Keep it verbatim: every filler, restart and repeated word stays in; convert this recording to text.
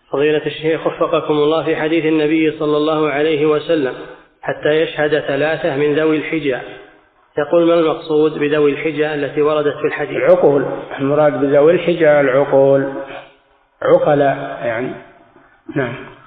فضيلة الشيخ وفقكم الله، في حديث النبي صلى الله عليه وسلم حتى يشهد ثلاثة من ذوي الحجة، يقول ما المقصود بذوي الحجة التي وردت في الحديث؟ العقول، المراد بذوي الحجة العقول، عقلاء يعني. نعم.